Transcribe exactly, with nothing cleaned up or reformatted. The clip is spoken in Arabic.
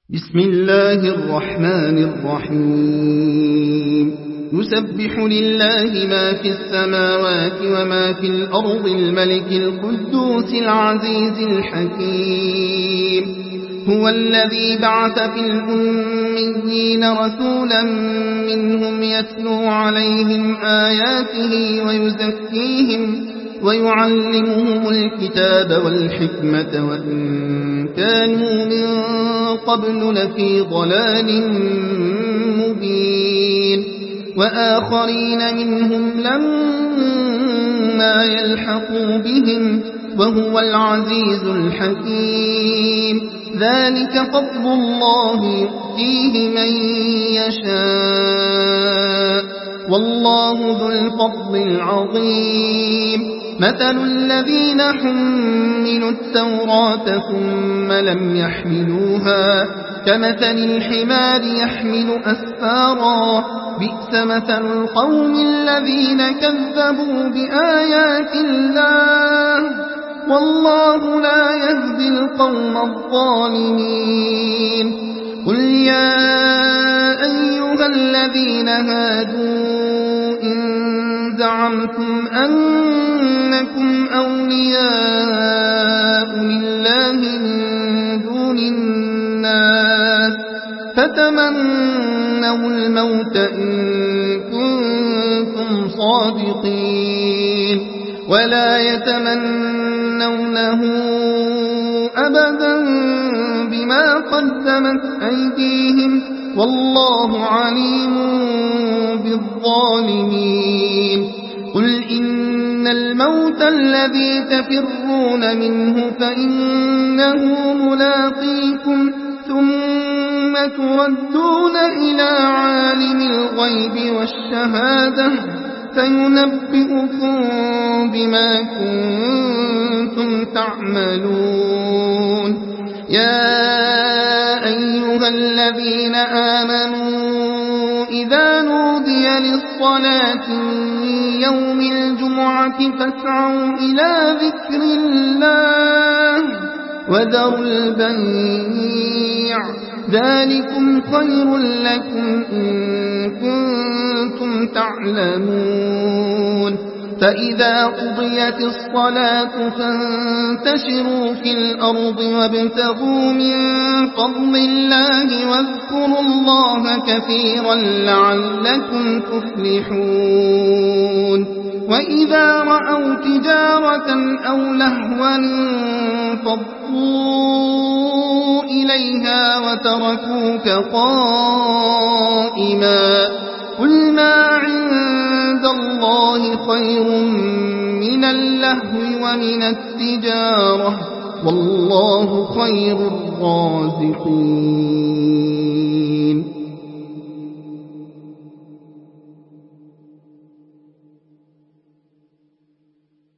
بسم الله الرحمن الرحيم يسبح لله ما في السماوات وما في الأرض الملك القدوس العزيز الحكيم هو الذي بعث في الأميين رسولا منهم يتلو عليهم آياته ويزكيهم ويعلمهم الكتاب والحكمة وإن كانوا من قبل لفي ضلال مبين وآخرين منهم لما يلحقوا بهم وهو العزيز الحكيم ذلك فضل الله يؤتيه من يشاء والله ذو الفضل العظيم مثل الذين حملوا التوراة ثم لم يحملوها كمثل الحمار يحمل أسفارا بئس مثل القوم الذين كذبوا بآيات الله والله لا يهدي القوم الظالمين قل يا أيها الذين هادوا إن زعمتم أنكم أولياء لله من دون الناس فتمنوا الموت إن كنتم صادقين ولا يتمنونه أبدا بما قدمت أيديهم والله عليم بالظالمين قل إن الموت الذي تفرون منه فإنه ملاقيكم ثم تردون إلى عالم الغيب والشهادة فينبئكم بما كنتم تعملون يا أيها الذين آمنوا إذا نودي للصلاة من يوم الجمعة فاسعوا إلى ذكر الله وذروا البيع ذلكم خير لكم إن كنتم تعلمون فإذا قضيت الصلاة فانتشروا في الأرض وابتغوا من فضل الله واذكروا الله كثيرا لعلكم تفلحون وإذا رأوا تجارة أو لهوا انفضوا إليها وتركوك قائما قل ما عند الله خير من اللهو ومن التجارة والله خير الرازقين